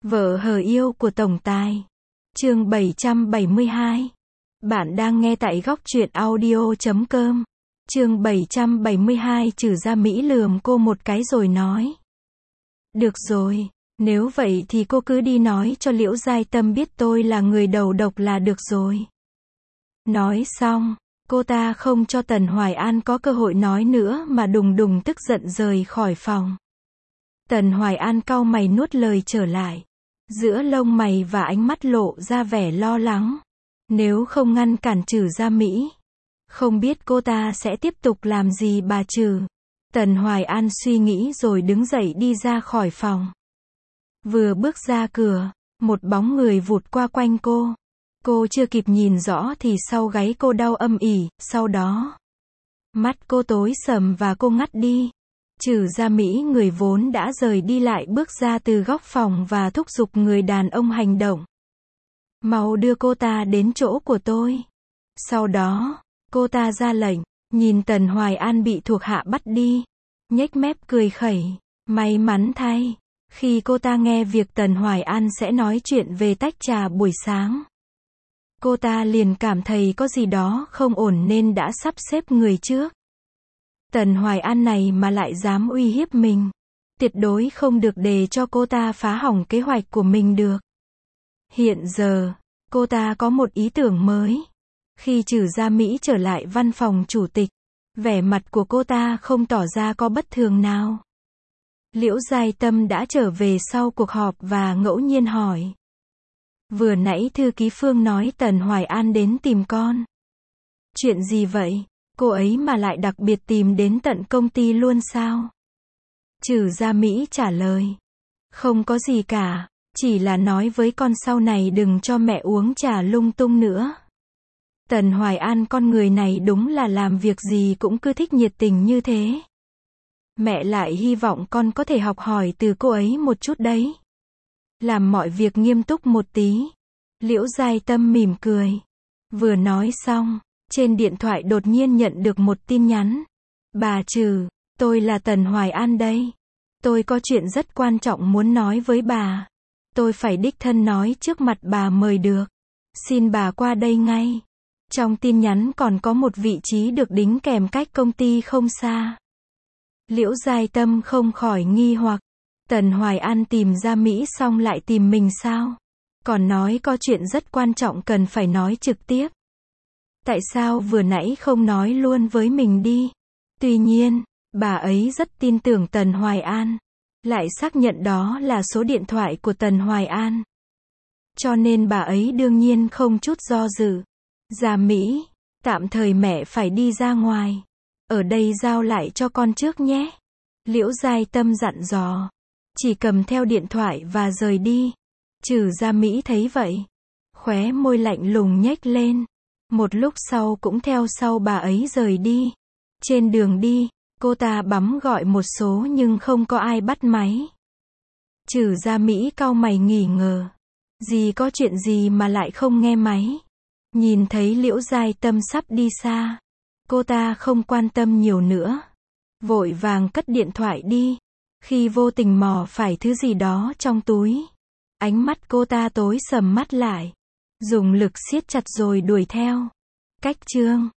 Vợ hờ yêu của tổng tài. Chương 772. Bạn đang nghe tại góc truyện audio.com. Chương 772. Trừ ra Mỹ lườm cô một cái rồi nói. Được rồi, nếu vậy thì cô cứ đi nói cho Liễu Giai Tâm biết tôi là người đầu độc là được rồi. Nói xong, cô ta không cho Tần Hoài An có cơ hội nói nữa mà đùng đùng tức giận rời khỏi phòng. Tần Hoài An cau mày nuốt lời trở lại. Giữa lông mày và ánh mắt lộ ra vẻ lo lắng. Nếu không ngăn cản Trừ Gia Mỹ, không biết cô ta sẽ tiếp tục làm gì bà Trừ. Tần Hoài An suy nghĩ rồi đứng dậy đi ra khỏi phòng. Vừa bước ra cửa, một bóng người vụt qua quanh cô. Cô chưa kịp nhìn rõ thì sau gáy cô đau âm ỉ, sau đó mắt cô tối sầm và cô ngắt đi. Trừ Gia Mỹ người vốn đã rời đi lại bước ra từ góc phòng và thúc giục người đàn ông hành động. Mau đưa cô ta đến chỗ của tôi. Sau đó, cô ta ra lệnh, nhìn Tần Hoài An bị thuộc hạ bắt đi, nhếch mép cười khẩy. May mắn thay, khi cô ta nghe việc Tần Hoài An sẽ nói chuyện về tách trà buổi sáng, cô ta liền cảm thấy có gì đó không ổn nên đã sắp xếp người trước. Tần Hoài An này mà lại dám uy hiếp mình. Tuyệt đối không được để cho cô ta phá hỏng kế hoạch của mình được. Hiện giờ, cô ta có một ý tưởng mới. Khi Trừ Gia Mỹ trở lại văn phòng chủ tịch, vẻ mặt của cô ta không tỏ ra có bất thường nào. Liễu Giai Tâm đã trở về sau cuộc họp và ngẫu nhiên hỏi. Vừa nãy thư ký Phương nói Tần Hoài An đến tìm con. Chuyện gì vậy? Cô ấy mà lại đặc biệt tìm đến tận công ty luôn sao? Trừ Gia Mỹ trả lời. Không có gì cả, chỉ là nói với con sau này đừng cho mẹ uống trà lung tung nữa. Tần Hoài An con người này đúng là làm việc gì cũng cứ thích nhiệt tình như thế. Mẹ lại hy vọng con có thể học hỏi từ cô ấy một chút đấy. Làm mọi việc nghiêm túc một tí. Liễu Giai Tâm mỉm cười. Vừa nói xong, trên điện thoại đột nhiên nhận được một tin nhắn. Bà Trừ, tôi là Tần Hoài An đây. Tôi có chuyện rất quan trọng muốn nói với bà. Tôi phải đích thân nói trước mặt bà mời được. Xin bà qua đây ngay. Trong tin nhắn còn có một vị trí được đính kèm cách công ty không xa. Liễu Giai Tâm không khỏi nghi hoặc. Tần Hoài An tìm Gia Mỹ xong lại tìm mình sao? Còn nói có chuyện rất quan trọng cần phải nói trực tiếp. Tại sao vừa nãy không nói luôn với mình đi? Tuy nhiên, bà ấy rất tin tưởng Tần Hoài An. Lại xác nhận đó là số điện thoại của Tần Hoài An. Cho nên bà ấy đương nhiên không chút do dự. Gia Mỹ, tạm thời mẹ phải đi ra ngoài. Ở đây giao lại cho con trước nhé. Liễu Giai Tâm dặn dò. Chỉ cầm theo điện thoại và rời đi. Trừ Gia Mỹ thấy vậy, khóe môi lạnh lùng nhếch lên. Một lúc sau cũng theo sau bà ấy rời đi. Trên đường đi, cô ta bấm gọi một số nhưng không có ai bắt máy. Trừ Gia Mỹ cau mày nghi ngờ. Gì có chuyện gì mà lại không nghe máy? Nhìn thấy Liễu Giai Tâm sắp đi xa, cô ta không quan tâm nhiều nữa. Vội vàng cất điện thoại đi. Khi vô tình mò phải thứ gì đó trong túi, ánh mắt cô ta tối sầm mắt lại. Dùng lực siết chặt rồi đuổi theo. Cách chương